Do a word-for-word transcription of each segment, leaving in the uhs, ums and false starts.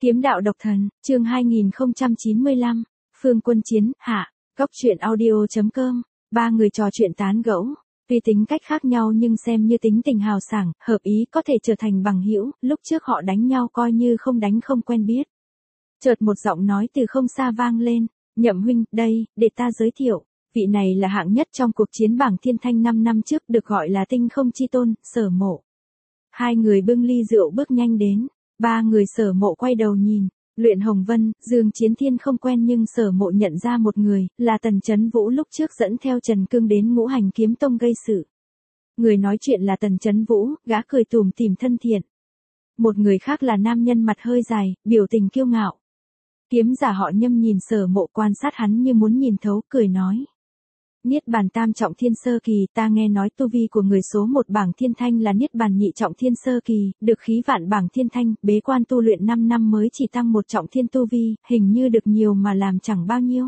Kiếm đạo độc thần, chương hai nghìn không trăm chín mươi lăm, Phương Quân Chiến, hạ, góc truyện audio chấm com, ba người trò chuyện tán gẫu, tuy tính cách khác nhau nhưng xem như tính tình hào sảng, hợp ý có thể trở thành bằng hữu, lúc trước họ đánh nhau coi như không đánh không quen biết. Chợt một giọng nói từ không xa vang lên, Nhậm huynh, đây, để ta giới thiệu, vị này là hạng nhất trong cuộc chiến bảng thiên thanh năm năm trước được gọi là tinh không chi tôn, Sở Mộ. Hai người bưng ly rượu bước nhanh đến. Ba người Sở Mộ quay đầu nhìn, Luyện Hồng Vân, Dương Chiến Thiên không quen nhưng Sở Mộ nhận ra một người, là Tần Chấn Vũ lúc trước dẫn theo Trần Cương đến Ngũ Hành Kiếm Tông gây sự. Người nói chuyện là Tần Chấn Vũ, gã cười tủm tỉm thân thiện. Một người khác là nam nhân mặt hơi dài, biểu tình kiêu ngạo. Kiếm giả họ Nhâm nhìn Sở Mộ quan sát hắn như muốn nhìn thấu, cười nói. Niết bàn tam trọng thiên sơ kỳ, ta nghe nói tu vi của người số một bảng thiên thanh là niết bàn nhị trọng thiên sơ kỳ, được khí vạn bảng thiên thanh, bế quan tu luyện năm năm mới chỉ tăng một trọng thiên tu vi, hình như được nhiều mà làm chẳng bao nhiêu.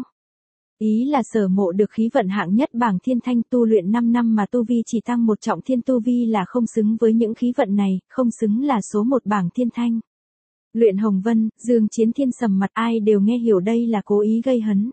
Ý là Sở Mộ được khí vận hạng nhất bảng thiên thanh tu luyện năm năm mà tu vi chỉ tăng một trọng thiên tu vi là không xứng với những khí vận này, không xứng là số một bảng thiên thanh. Luyện Hồng Vân, Dương Chiến Thiên sầm mặt, ai đều nghe hiểu đây là cố ý gây hấn.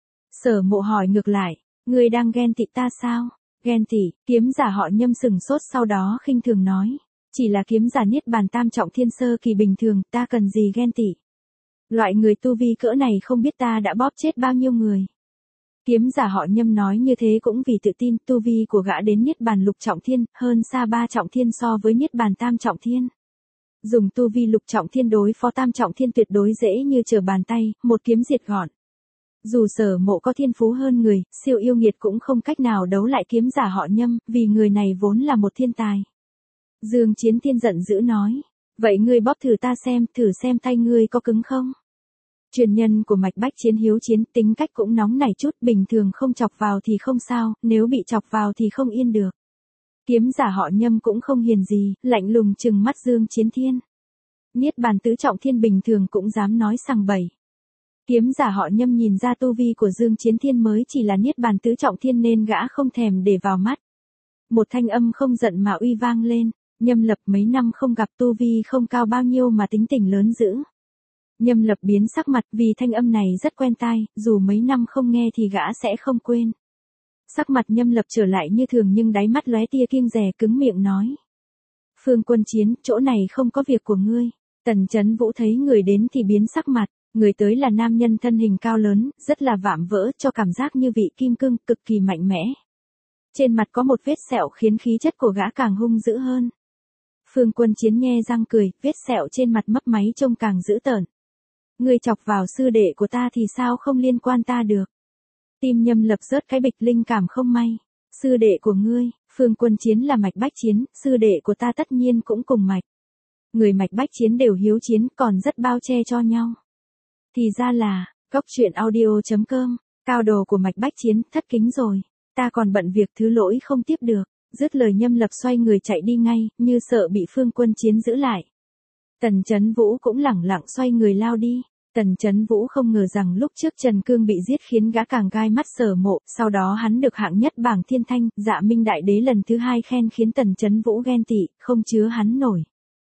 Sở Mộ hỏi ngược lại. Ngươi đang ghen tị ta sao? Ghen tị, kiếm giả họ Nhâm sừng sốt sau đó khinh thường nói. Chỉ là kiếm giả niết bàn tam trọng thiên sơ kỳ bình thường, ta cần gì ghen tị? Loại người tu vi cỡ này không biết ta đã bóp chết bao nhiêu người. Kiếm giả họ Nhâm nói như thế cũng vì tự tin tu vi của gã đến niết bàn lục trọng thiên, hơn xa ba trọng thiên so với niết bàn tam trọng thiên. Dùng tu vi lục trọng thiên đối phó tam trọng thiên tuyệt đối dễ như trở bàn tay, một kiếm diệt gọn. Dù Sở Mộ có thiên phú hơn người, siêu yêu nghiệt cũng không cách nào đấu lại kiếm giả họ Nhâm, vì người này vốn là một thiên tài. Dương Chiến Thiên giận dữ nói, vậy ngươi bóp thử ta xem, thử xem tay ngươi có cứng không? Truyền nhân của mạch bách chiến hiếu chiến, tính cách cũng nóng nảy chút, bình thường không chọc vào thì không sao, nếu bị chọc vào thì không yên được. Kiếm giả họ Nhâm cũng không hiền gì, lạnh lùng trừng mắt Dương Chiến Thiên. Niết bàn tứ trọng thiên bình thường cũng dám nói sằng bậy. Kiếm giả họ Nhâm nhìn ra tu vi của Dương Chiến Thiên mới chỉ là niết bàn tứ trọng thiên nên gã không thèm để vào mắt. Một thanh âm không giận mà uy vang lên, Nhâm Lập mấy năm không gặp tu vi không cao bao nhiêu mà tính tình lớn dữ. Nhâm Lập biến sắc mặt vì thanh âm này rất quen tai, dù mấy năm không nghe thì gã sẽ không quên. Sắc mặt Nhâm Lập trở lại như thường nhưng đáy mắt lóe tia kiêng dè cứng miệng nói. Phương Quân Chiến, chỗ này không có việc của ngươi. Tần Chấn Vũ thấy người đến thì biến sắc mặt. Người tới là nam nhân thân hình cao lớn, rất là vạm vỡ, cho cảm giác như vị kim cương, cực kỳ mạnh mẽ. Trên mặt có một vết sẹo khiến khí chất của gã càng hung dữ hơn. Phương Quân Chiến nhe răng cười, vết sẹo trên mặt mấp máy trông càng dữ tợn. Ngươi chọc vào sư đệ của ta thì sao không liên quan ta được? Tim Nhâm Lập rớt cái bịch, linh cảm không may. Sư đệ của ngươi, Phương Quân Chiến là mạch bách chiến, sư đệ của ta tất nhiên cũng cùng mạch. Người mạch bách chiến đều hiếu chiến, còn rất bao che cho nhau. Thì ra là, góc truyện audio chấm com, cao đồ của mạch bách chiến, thất kính rồi, ta còn bận việc thứ lỗi không tiếp được, dứt lời Nhâm Lập xoay người chạy đi ngay, như sợ bị Phương Quân Chiến giữ lại. Tần Chấn Vũ cũng lẳng lặng xoay người lao đi, Tần Chấn Vũ không ngờ rằng lúc trước Trần Cương bị giết khiến gã càng gai mắt Sở Mộ, sau đó hắn được hạng nhất bảng thiên thanh, Dạ Minh Đại Đế lần thứ hai khen khiến Tần Chấn Vũ ghen tị, không chứa hắn nổi.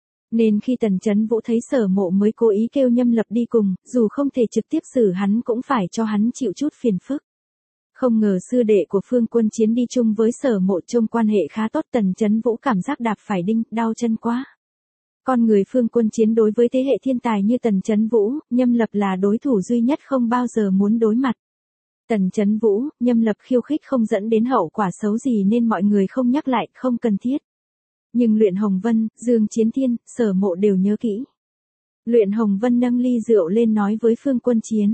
Nên khi Tần Chấn Vũ thấy Sở Mộ mới cố ý kêu Nhâm Lập đi cùng, dù không thể trực tiếp xử hắn cũng phải cho hắn chịu chút phiền phức. Không ngờ sư đệ của Phương Quân Chiến đi chung với Sở Mộ trông quan hệ khá tốt, Tần Chấn Vũ cảm giác đạp phải đinh, đau chân quá. Con người Phương Quân Chiến đối với thế hệ thiên tài như Tần Chấn Vũ, Nhâm Lập là đối thủ duy nhất không bao giờ muốn đối mặt. Tần Chấn Vũ, Nhâm Lập khiêu khích không dẫn đến hậu quả xấu gì nên mọi người không nhắc lại, không cần thiết. Nhưng Luyện Hồng Vân, Dương Chiến Thiên, Sở Mộ đều nhớ kỹ. Luyện Hồng Vân nâng ly rượu lên nói với Phương Quân Chiến.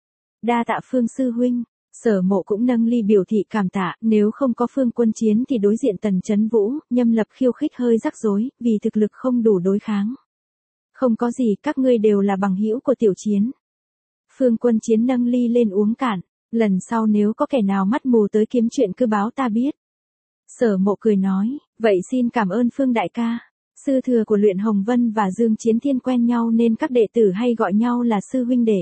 Đa tạ Phương sư huynh, Sở Mộ cũng nâng ly biểu thị cảm tạ, nếu không có Phương Quân Chiến thì đối diện Tần Chấn Vũ, Nhâm Lập khiêu khích hơi rắc rối, vì thực lực không đủ đối kháng. Không có gì, các ngươi đều là bằng hữu của tiểu chiến. Phương Quân Chiến nâng ly lên uống cạn, lần sau nếu có kẻ nào mắt mù tới kiếm chuyện cứ báo ta biết. Sở Mộ cười nói, vậy xin cảm ơn Phương đại ca. Sư thừa của Luyện Hồng Vân và Dương Chiến Thiên quen nhau nên các đệ tử hay gọi nhau là sư huynh đệ.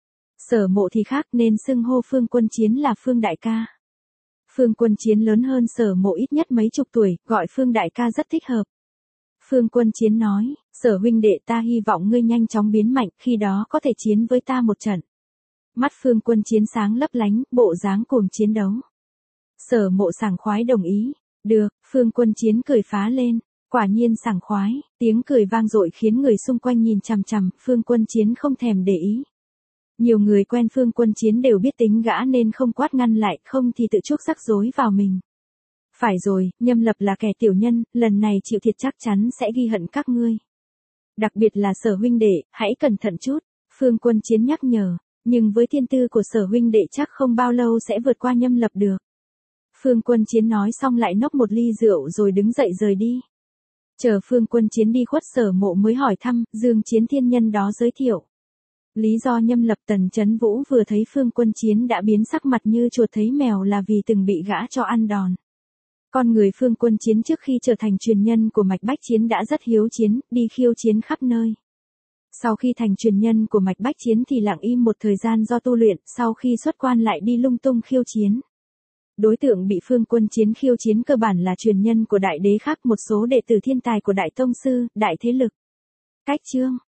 Sở Mộ thì khác nên xưng hô Phương Quân Chiến là Phương đại ca. Phương Quân Chiến lớn hơn Sở Mộ ít nhất mấy chục tuổi, gọi Phương đại ca rất thích hợp. Phương Quân Chiến nói, Sở huynh đệ ta hy vọng ngươi nhanh chóng biến mạnh, khi đó có thể chiến với ta một trận. Mắt Phương Quân Chiến sáng lấp lánh, bộ dáng cuồng chiến đấu. Sở Mộ sảng khoái đồng ý. Được, Phương Quân Chiến cười phá lên. Quả nhiên sảng khoái, tiếng cười vang dội khiến người xung quanh nhìn chằm chằm, Phương Quân Chiến không thèm để ý. Nhiều người quen Phương Quân Chiến đều biết tính gã nên không quát ngăn lại, không thì tự chuốc rắc rối vào mình. Phải rồi, Nhâm Lập là kẻ tiểu nhân, lần này chịu thiệt chắc chắn sẽ ghi hận các ngươi. Đặc biệt là Sở huynh đệ, hãy cẩn thận chút, Phương Quân Chiến nhắc nhở, nhưng với thiên tư của Sở huynh đệ chắc không bao lâu sẽ vượt qua Nhâm Lập được. Phương Quân Chiến nói xong lại nốc một ly rượu rồi đứng dậy rời đi. Chờ Phương Quân Chiến đi khuất, Sở Mộ mới hỏi thăm, Dương Chiến thiên nhân đó giới thiệu. Lý do Nhâm Lập Tần Chấn Vũ vừa thấy Phương Quân Chiến đã biến sắc mặt như chuột thấy mèo là vì từng bị gã cho ăn đòn. Con người Phương Quân Chiến trước khi trở thành truyền nhân của Mạch Bách Chiến đã rất hiếu chiến, đi khiêu chiến khắp nơi. Sau khi thành truyền nhân của Mạch Bách Chiến thì lặng im một thời gian do tu luyện, sau khi xuất quan lại đi lung tung khiêu chiến. Đối tượng bị Phương Quân Chiến khiêu chiến cơ bản là truyền nhân của đại đế khác, một số đệ tử thiên tài của đại tông sư, đại thế lực. Cách chương